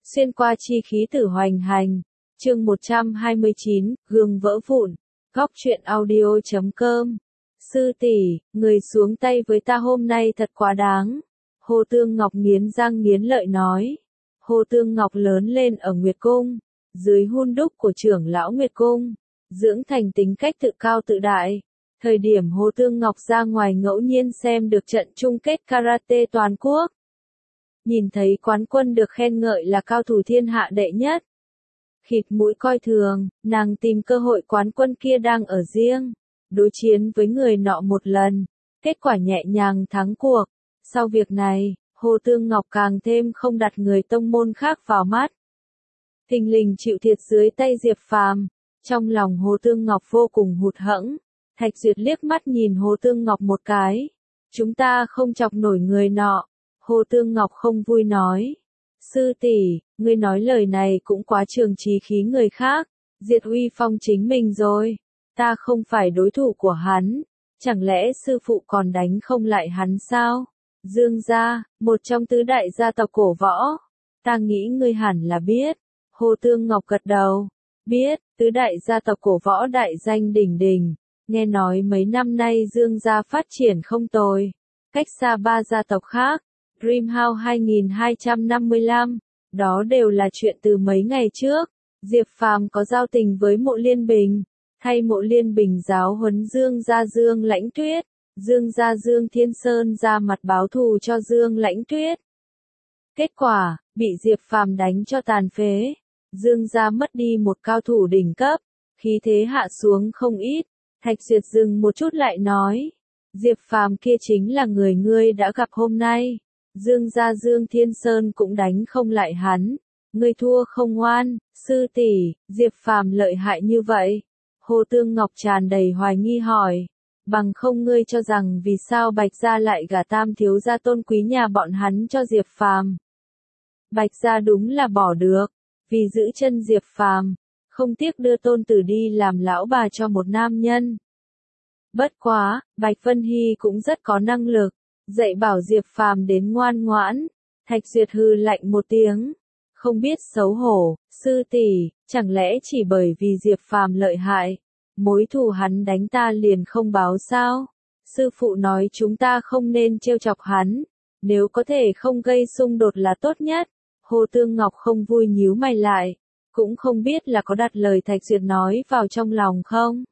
xuyên qua chi khí tử hoành hành. Chương 129, gương vỡ vụn. Góc truyện audio.com. Sư tỷ, người xuống tay với ta hôm nay thật quá đáng. Hồ Tương Ngọc nghiến răng nghiến lợi nói. Hồ Tương Ngọc lớn lên ở Nguyệt Cung, dưới hun đúc của trưởng lão Nguyệt Cung, dưỡng thành tính cách tự cao tự đại. Thời điểm Hồ Tương Ngọc ra ngoài ngẫu nhiên xem được trận chung kết karate toàn quốc. Nhìn thấy quán quân được khen ngợi là cao thủ thiên hạ đệ nhất. Khịt mũi coi thường, nàng tìm cơ hội quán quân kia đang ở riêng, đối chiến với người nọ một lần, kết quả nhẹ nhàng thắng cuộc. Sau việc này, Hồ Tương Ngọc càng thêm không đặt người tông môn khác vào mắt. Thình lình chịu thiệt dưới tay Diệp Phàm, trong lòng Hồ Tương Ngọc vô cùng hụt hẫng. Thạch Duyệt liếc mắt nhìn Hồ Tương Ngọc một cái. Chúng ta không chọc nổi người nọ. Hồ Tương Ngọc không vui nói. Sư tỷ, ngươi nói lời này cũng quá trường trí khí người khác, diệt uy phong chính mình rồi. Ta không phải đối thủ của hắn, chẳng lẽ sư phụ còn đánh không lại hắn sao? Dương gia, một trong tứ đại gia tộc cổ võ. Ta nghĩ ngươi hẳn là biết. Hồ Tương Ngọc gật đầu. Biết, tứ đại gia tộc cổ võ đại danh đỉnh đỉnh. Nghe nói mấy năm nay Dương gia phát triển không tồi. Cách xa ba gia tộc khác. Dreamhouse 2255. Đó đều là chuyện từ mấy ngày trước. Diệp Phàm có giao tình với Mộ Liên Bình. Thay Mộ Liên Bình giáo huấn Dương gia Dương Lãnh Tuyết. Dương gia Dương Thiên Sơn ra mặt báo thù cho Dương Lãnh Tuyết. Kết quả, bị Diệp Phàm đánh cho tàn phế. Dương gia mất đi một cao thủ đỉnh cấp, khí thế hạ xuống không ít. Thạch Duyệt dừng một chút lại nói. Diệp Phàm kia chính là người ngươi đã gặp hôm nay. Dương gia Dương Thiên Sơn cũng đánh không lại hắn. Ngươi thua không ngoan, sư tỷ, Diệp Phàm lợi hại như vậy. Hồ Tương Ngọc tràn đầy hoài nghi hỏi. Bằng không ngươi cho rằng vì sao Bạch gia lại gả tam thiếu gia tôn quý nhà bọn hắn cho Diệp Phàm. Bạch gia đúng là bỏ được, vì giữ chân Diệp Phàm, không tiếc đưa tôn tử đi làm lão bà cho một nam nhân. Bất quá, Bạch Vân Hy cũng rất có năng lực, dạy bảo Diệp Phàm đến ngoan ngoãn. Thạch Duyệt hừ lạnh một tiếng, không biết xấu hổ, sư tỷ, chẳng lẽ chỉ bởi vì Diệp Phàm lợi hại, mối thù hắn đánh ta liền không báo sao? Sư phụ nói chúng ta không nên trêu chọc hắn, nếu có thể không gây xung đột là tốt nhất. Hồ Tương Ngọc không vui nhíu mày lại, cũng không biết là có đặt lời Thạch Duyệt nói vào trong lòng không.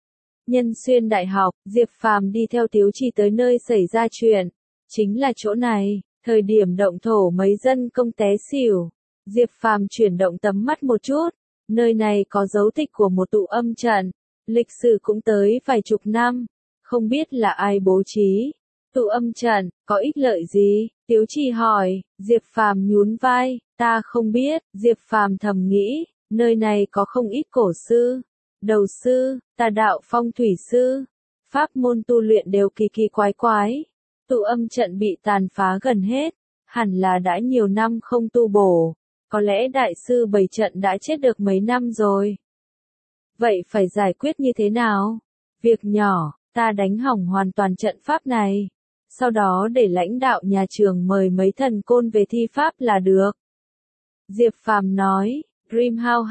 Nhân Xuyên Đại học, Diệp Phàm đi theo Tiếu Trì tới nơi xảy ra chuyện, chính là chỗ này. Thời điểm động thổ mấy dân công té xỉu, Diệp Phàm chuyển động tầm mắt một chút, nơi này có dấu tích của một tụ âm trận, lịch sử cũng tới vài chục năm, không biết là ai bố trí. Tụ âm trận, có ích lợi gì? Tiếu Trì hỏi. Diệp Phàm nhún vai, ta không biết. Diệp Phàm thầm nghĩ, nơi này có không ít cổ sư, đầu sư, tà đạo phong thủy sư, pháp môn tu luyện đều kỳ kỳ quái quái. Tụ âm trận bị tàn phá gần hết, hẳn là đã nhiều năm không tu bổ, có lẽ đại sư bày trận đã chết được mấy năm rồi. Vậy phải giải quyết như thế nào? Việc nhỏ, ta đánh hỏng hoàn toàn trận pháp này. Sau đó để lãnh đạo nhà trường mời mấy thần côn về thi pháp là được. Diệp Phàm nói. Dreamhouse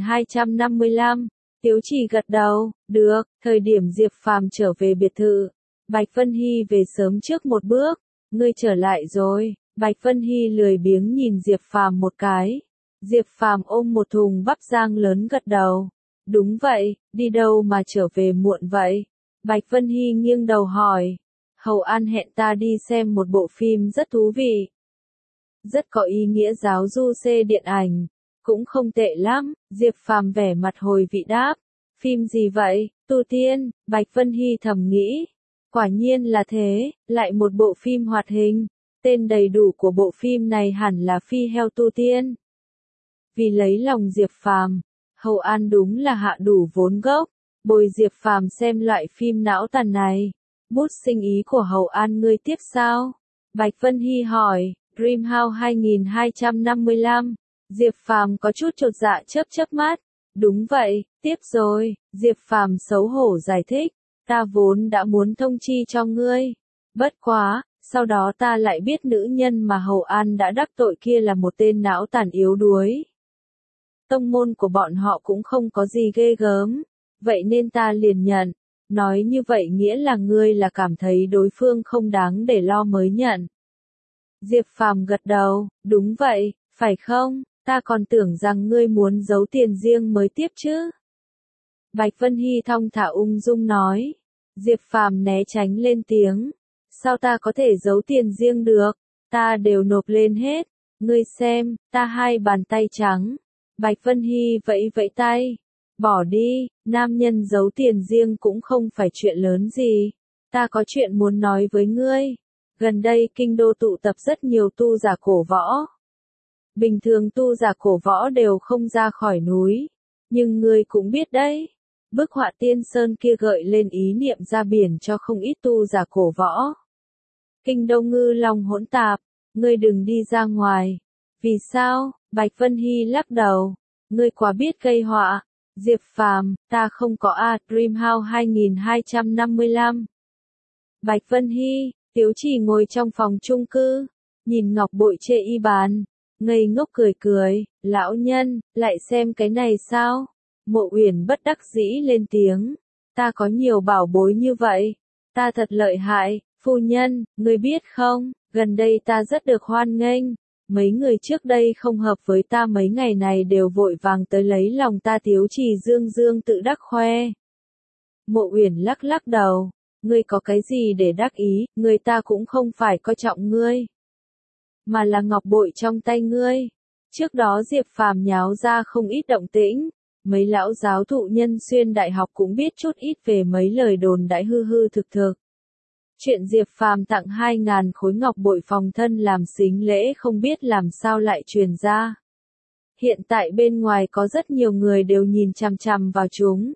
2255. Tiếu Trì gật đầu. Được. Thời điểm Diệp Phàm trở về biệt thự, Bạch Vân Hy về sớm trước một bước. Ngươi trở lại rồi. Bạch Vân Hy lười biếng nhìn Diệp Phàm một cái. Diệp Phàm ôm một thùng bắp rang lớn gật đầu. Đúng vậy, đi đâu mà trở về muộn vậy? Bạch Vân Hy nghiêng đầu hỏi. Hầu An hẹn ta đi xem một bộ phim rất thú vị. Rất có ý nghĩa giáo du xê điện ảnh. Cũng không tệ lắm. Diệp Phàm vẻ mặt hồi vị đáp. Phim gì vậy? Tu Tiên. Bạch Vân Hy thầm nghĩ. Quả nhiên là thế, lại một bộ phim hoạt hình. Tên đầy đủ của bộ phim này hẳn là Phi Heo Tu Tiên. Vì lấy lòng Diệp Phàm, Hầu An đúng là hạ đủ vốn gốc, bồi Diệp Phàm xem loại phim não tàn này. Bút sinh ý của Hầu An ngươi tiếp sao? Bạch Vân Hy hỏi. Dreamhouse 2255. Diệp Phàm có chút chột dạ chớp mắt. Đúng vậy, tiếp rồi. Diệp Phàm xấu hổ giải thích. Ta vốn đã muốn thông chi cho ngươi. Bất quá, Sau đó ta lại biết nữ nhân mà Hầu An đã đắc tội kia là một tên não tàn yếu đuối. Tông môn của bọn họ cũng không có gì ghê gớm, vậy nên ta liền nhận. Nói như vậy nghĩa là ngươi là cảm thấy đối phương không đáng để lo mới nhận. Diệp Phàm gật đầu, đúng vậy, phải không, ta còn tưởng rằng ngươi muốn giấu tiền riêng mới tiếp chứ. Bạch Vân Hy thong thả ung dung nói. Diệp Phàm né tránh lên tiếng. Sao ta có thể giấu tiền riêng được, ta đều nộp lên hết, ngươi xem, ta hai bàn tay trắng. Bạch Vân Hy vẫy vẫy tay. Bỏ đi, nam nhân giấu tiền riêng cũng không phải chuyện lớn gì. Ta có chuyện muốn nói với ngươi. Gần đây kinh đô tụ tập rất nhiều tu giả cổ võ. Bình thường tu giả cổ võ đều không ra khỏi núi. Nhưng ngươi cũng biết đấy. Bức họa Tiên Sơn kia gợi lên ý niệm ra biển cho không ít tu giả cổ võ. Kinh đô ngư long hỗn tạp, ngươi đừng đi ra ngoài. Vì sao? Bạch Vân Hy lắc đầu. Ngươi quá biết gây họa. Diệp Phàm, ta không có Dreamhouse 2255. Bạch Vân Hy, Tiếu Chỉ ngồi trong phòng chung cư, nhìn ngọc bội chê y bàn, ngây ngốc cười cười, lão nhân, lại xem cái này sao? Mộ Uyển bất đắc dĩ lên tiếng, ta có nhiều bảo bối như vậy, ta thật lợi hại, phu nhân, ngươi biết không, gần đây ta rất được hoan nghênh. Mấy người trước đây không hợp với ta mấy ngày này đều vội vàng tới lấy lòng ta. Tiếu Chỉ dương dương tự đắc khoe. Mộ Uyển lắc lắc đầu, ngươi có cái gì để đắc ý, người ta cũng không phải coi trọng ngươi, mà là ngọc bội trong tay ngươi. Trước đó Diệp Phàm nháo ra không ít động tĩnh, mấy lão giáo thụ Nhân Xuyên Đại học cũng biết chút ít về mấy lời đồn đãi hư hư thực thực. Chuyện Diệp Phàm tặng 2.000 khối ngọc bội phòng thân làm sính lễ không biết làm sao lại truyền ra. Hiện tại bên ngoài có rất nhiều người đều nhìn chằm chằm vào chúng.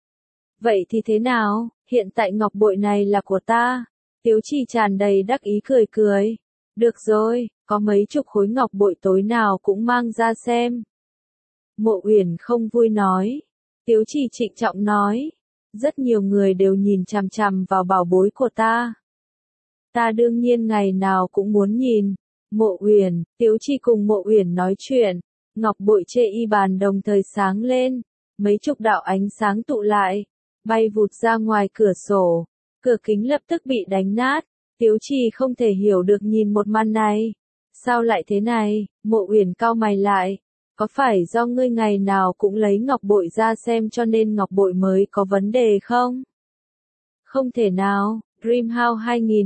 Vậy thì thế nào, hiện tại ngọc bội này là của ta. Tiếu Chỉ tràn đầy đắc ý cười cười. Được rồi, có mấy chục khối ngọc bội tối nào cũng mang ra xem. Mộ Uyển không vui nói. Tiếu Chỉ trịnh trọng nói. Rất nhiều người đều nhìn chằm chằm vào bảo bối của ta. Ta đương nhiên ngày nào cũng muốn nhìn. Mộ Uyển, Tiếu Chỉ cùng Mộ Uyển nói chuyện. Ngọc bội chê y bàn đồng thời sáng lên. Mấy chục đạo ánh sáng tụ lại. Bay vụt ra ngoài cửa sổ. Cửa kính lập tức bị đánh nát. Tiếu Chỉ không thể hiểu được nhìn một màn này. Sao lại thế này? Mộ Uyển cau mày lại. Có phải do ngươi ngày nào cũng lấy ngọc bội ra xem cho nên ngọc bội mới có vấn đề không? Không thể nào, Dreamhouse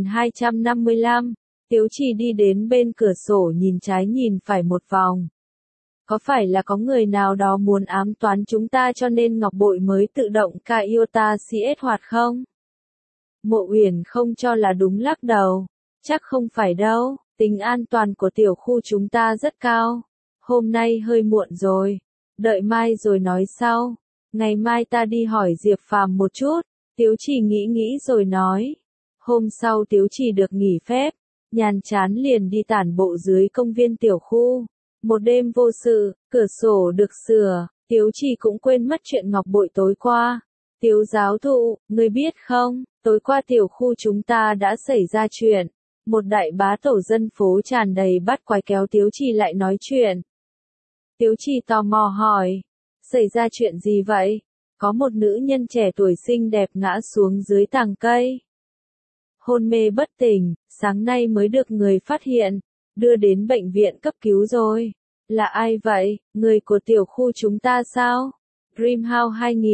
2255. Tiếu Chỉ đi đến bên cửa sổ nhìn trái nhìn phải một vòng. Có phải là có người nào đó muốn ám toán chúng ta cho nên ngọc bội mới tự động ca iota CS hoạt không? Mộ Uyển không cho là đúng lắc đầu. Chắc không phải đâu, tính an toàn của tiểu khu chúng ta rất cao. Hôm nay hơi muộn rồi, đợi mai rồi nói sau. Ngày mai ta đi hỏi Diệp Phàm một chút. Tiếu Chỉ nghĩ rồi nói. Hôm sau Tiếu Chỉ được nghỉ phép, nhàn chán liền đi tản bộ dưới công viên tiểu khu. Một đêm vô sự, cửa sổ được sửa, Tiếu Chỉ cũng quên mất chuyện ngọc bội tối qua. Tiếu giáo thụ, ngươi biết không, tối qua tiểu khu chúng ta đã xảy ra chuyện. Một đại bá tổ dân phố tràn đầy bắt quái kéo Tiếu Chỉ lại nói chuyện. Tiếu Chỉ tò mò hỏi, xảy ra chuyện gì vậy? Có một nữ nhân trẻ tuổi xinh đẹp ngã xuống dưới tàng cây. Hôn mê bất tỉnh, sáng nay mới được người phát hiện, đưa đến bệnh viện cấp cứu rồi. Là ai vậy, người của tiểu khu chúng ta sao? Dreamhouse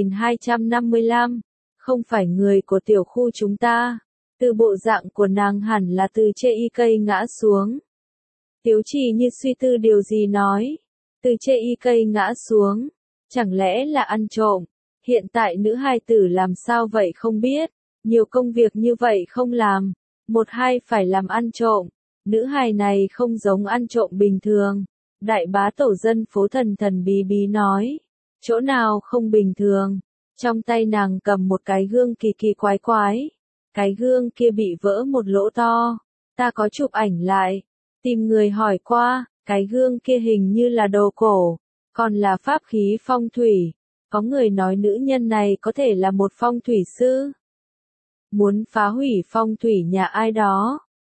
2255, không phải người của tiểu khu chúng ta. Từ bộ dạng của nàng hẳn là từ trên y cây ngã xuống. Tiếu Chỉ như suy tư điều gì nói. Từ trên y cây ngã xuống, chẳng lẽ là ăn trộm? Hiện tại nữ hài tử làm sao vậy không biết, nhiều công việc như vậy không làm, một hai phải làm ăn trộm. Nữ hài này không giống ăn trộm bình thường. Đại bá tổ dân phố thần thần bí bí nói, chỗ nào không bình thường. Trong tay nàng cầm một cái gương kỳ kỳ quái quái. Cái gương kia bị vỡ một lỗ to. Ta có chụp ảnh lại, tìm người hỏi qua, cái gương kia hình như là đồ cổ, còn là pháp khí phong thủy. Có người nói nữ nhân này có thể là một phong thủy sư. Muốn phá hủy phong thủy nhà ai đó.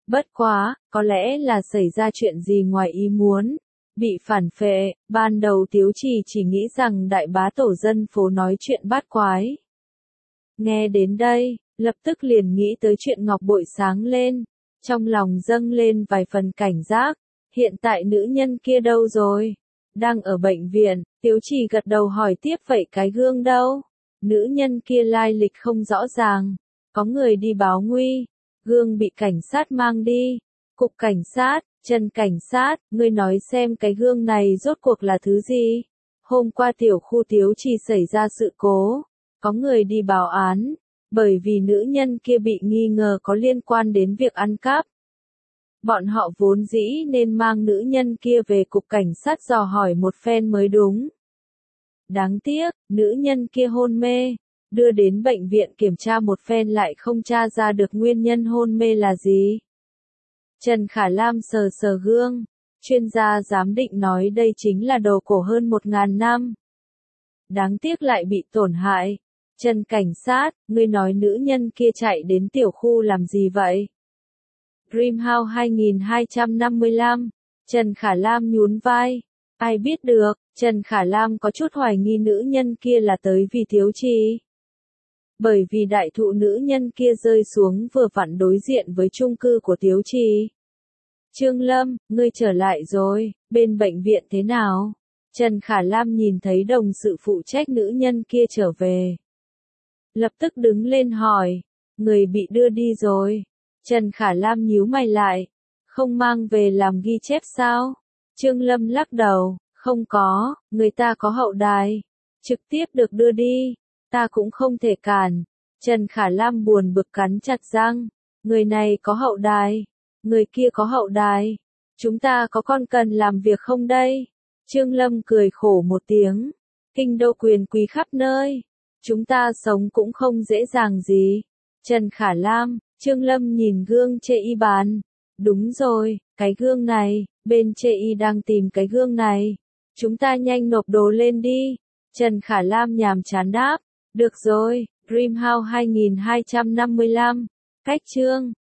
Bất quá, có lẽ là xảy ra chuyện gì ngoài ý muốn. Bị phản phệ, ban đầu Tiếu Trì chỉ nghĩ rằng đại bá tổ dân phố nói chuyện bát quái. Nghe đến đây, lập tức liền nghĩ tới chuyện ngọc bội sáng lên. Trong lòng dâng lên vài phần cảnh giác. Hiện tại nữ nhân kia đâu rồi? Đang ở bệnh viện, Tiếu Trì gật đầu hỏi tiếp vậy cái gương đâu? Nữ nhân kia lai lịch không rõ ràng. Có người đi báo nguy. Gương bị cảnh sát mang đi. Cục cảnh sát, Trần cảnh sát, ngươi nói xem cái gương này rốt cuộc là thứ gì? Hôm qua tiểu khu Tiếu Trì xảy ra sự cố. Có người đi báo án. Bởi vì nữ nhân kia bị nghi ngờ có liên quan đến việc ăn cắp. Bọn họ vốn dĩ nên mang nữ nhân kia về cục cảnh sát dò hỏi một phen mới đúng. Đáng tiếc, nữ nhân kia hôn mê. Đưa đến bệnh viện kiểm tra một phen lại không tra ra được nguyên nhân hôn mê là gì. Trần Khả Lam sờ sờ gương. Chuyên gia giám định nói đây chính là đồ cổ hơn 1000 năm. Đáng tiếc lại bị tổn hại. Trần cảnh sát, ngươi nói nữ nhân kia chạy đến tiểu khu làm gì vậy? Dreamhouse 2255. Trần Khả Lam nhún vai. Ai biết được, Trần Khả Lam có chút hoài nghi nữ nhân kia là tới vì Tiếu Trì. Bởi vì đại thụ nữ nhân kia rơi xuống vừa vặn đối diện với chung cư của Tiếu Trì. Trương Lâm, ngươi trở lại rồi, bên bệnh viện thế nào? Trần Khả Lam nhìn thấy đồng sự phụ trách nữ nhân kia trở về. Lập tức đứng lên hỏi, người bị đưa đi rồi. Trần Khả Lam nhíu mày lại, không mang về làm ghi chép sao? Trương Lâm lắc đầu, không có, người ta có hậu đài, trực tiếp được đưa đi, ta cũng không thể cản. Trần Khả Lam buồn bực cắn chặt răng, người này có hậu đài, người kia có hậu đài, chúng ta có còn cần làm việc không đây? Trương Lâm cười khổ một tiếng, kinh đô quyền quý khắp nơi, chúng ta sống cũng không dễ dàng gì. Trần Khả Lam, Trương Lâm nhìn gương chê y bàn. Đúng rồi, cái gương này, bên chê y đang tìm cái gương này. Chúng ta nhanh nộp đồ lên đi. Trần Khả Lam nhàm chán đáp. Được rồi, Dreamhouse 2255. Cách chương